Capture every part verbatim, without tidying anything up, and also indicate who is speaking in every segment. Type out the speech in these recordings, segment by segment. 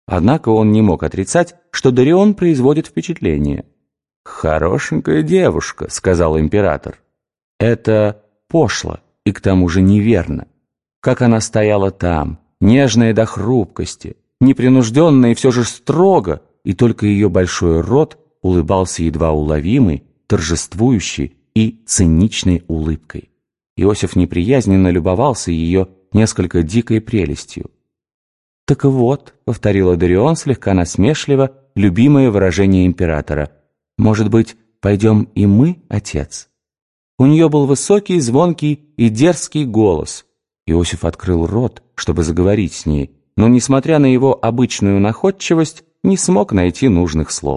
Speaker 1: Однако он не мог отрицать, что Дарион производит впечатление. «Хорошенькая девушка», — сказал император. «Это пошло и к тому же неверно. Как она стояла там, нежная до хрупкости, непринужденная и все же строго, и только ее большой рот улыбался едва уловимой, торжествующей и циничной улыбкой. Иосиф неприязненно любовался ее несколько дикой прелестью. «Так вот», — повторила Дарион слегка насмешливо, любимое выражение императора, «может быть, пойдем и мы, отец?» У нее был высокий, звонкий и дерзкий голос. Иосиф открыл рот, чтобы заговорить с ней, но, несмотря на его обычную находчивость, не смог найти нужных слов.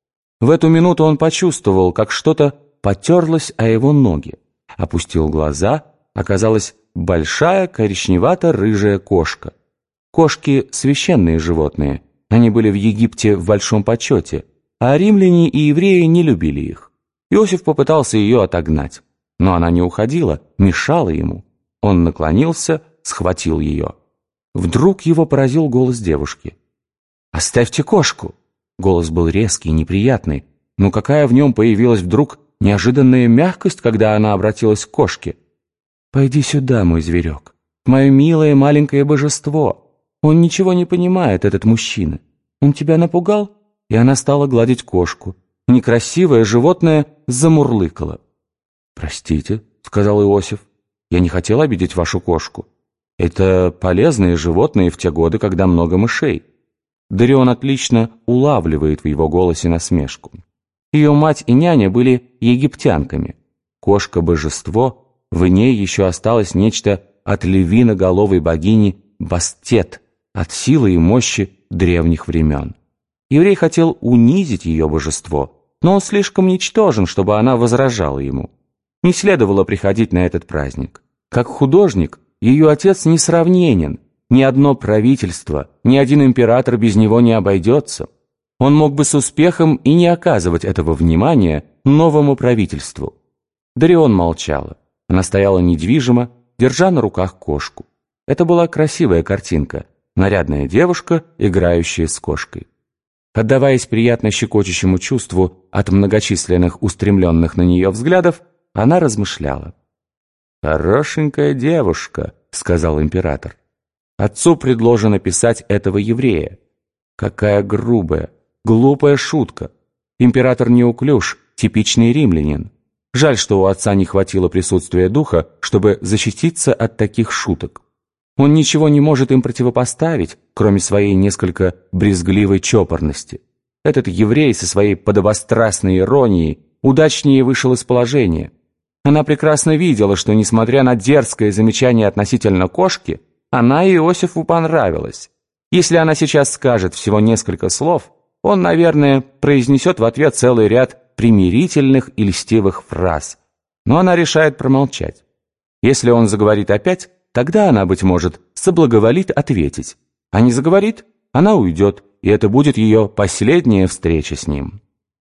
Speaker 1: В эту минуту он почувствовал, как что-то потерлось о его ноги. Опустил глаза, оказалась большая коричневато-рыжая кошка. Кошки — священные животные, они были в Египте в большом почете, а римляне и евреи не любили их. Иосиф попытался ее отогнать, но она не уходила, мешала ему. Он наклонился, схватил ее. Вдруг его поразил голос девушки. «Оставьте кошку!» Голос был резкий, неприятный, но какая в нем появилась вдруг неожиданная мягкость, когда она обратилась к кошке. «Пойди сюда, мой зверек, мое милое маленькое божество. Он ничего не понимает, этот мужчина. Он тебя напугал?» И она стала гладить кошку. Некрасивое животное замурлыкало. «Простите», — сказал Иосиф, — «я не хотел обидеть вашу кошку. Это полезные животные в те годы, когда много мышей». Дарион отлично улавливает в его голосе насмешку. Ее мать и няня были египтянками. Кошка-божество, в ней еще осталось нечто от львиноголовой богини Бастет, от силы и мощи древних времен. Еврей хотел унизить ее божество, но он слишком ничтожен, чтобы она возражала ему. Не следовало приходить на этот праздник. Как художник, ее отец несравненен. Ни одно правительство, ни один император без него не обойдется. Он мог бы с успехом и не оказывать этого внимания новому правительству. Дарион молчала. Она стояла недвижимо, держа на руках кошку. Это была красивая картинка. Нарядная девушка, играющая с кошкой. Отдаваясь приятно щекочущему чувству от многочисленных устремленных на нее взглядов, она размышляла. «Хорошенькая девушка», — сказал император. Отцу предложено писать этого еврея. Какая грубая, глупая шутка. Император неуклюж, типичный римлянин. Жаль, что у отца не хватило присутствия духа, чтобы защититься от таких шуток. Он ничего не может им противопоставить, кроме своей несколько брезгливой чопорности. Этот еврей со своей подобострастной иронией удачнее вышел из положения. Она прекрасно видела, что, несмотря на дерзкое замечание относительно кошки, она Иосифу понравилась. Если она сейчас скажет всего несколько слов, он, наверное, произнесет в ответ целый ряд примирительных и льстивых фраз. Но она решает промолчать. Если он заговорит опять, тогда она, быть может, соблаговолит ответить. А не заговорит, она уйдет, и это будет ее последняя встреча с ним.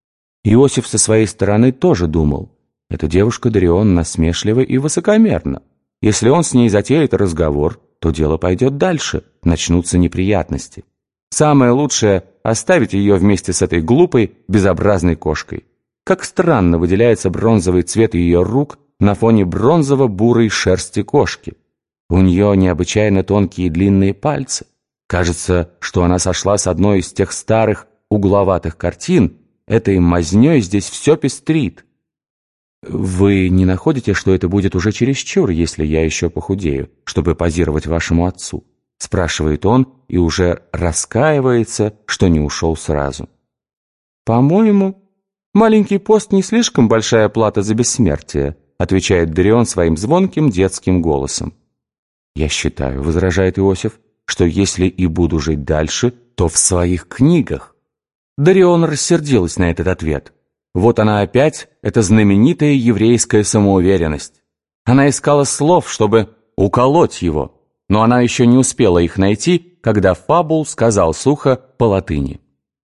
Speaker 1: Иосиф со своей стороны тоже думал. Эта девушка Дарион насмешлива и высокомерна. Если он с ней затеет разговор, то дело пойдет дальше, начнутся неприятности. Самое лучшее — оставить ее вместе с этой глупой, безобразной кошкой. Как странно выделяется бронзовый цвет ее рук на фоне бронзово-бурой шерсти кошки. У нее необычайно тонкие длинные пальцы. Кажется, что она сошла с одной из тех старых угловатых картин. Этой мазнёй здесь все пестрит. «Вы не находите, что это будет уже чересчур, если я еще похудею, чтобы позировать вашему отцу?» — спрашивает он и уже раскаивается, что не ушел сразу. «По-моему, маленький пост не слишком большая плата за бессмертие», — отвечает Дарион своим звонким детским голосом. «Я считаю, — возражает Иосиф, — что если и буду жить дальше, то в своих книгах». Дарион рассердилась на этот ответ. Вот она опять, эта знаменитая еврейская самоуверенность. Она искала слов, чтобы уколоть его, но она еще не успела их найти, когда Фабул сказал сухо по латыни: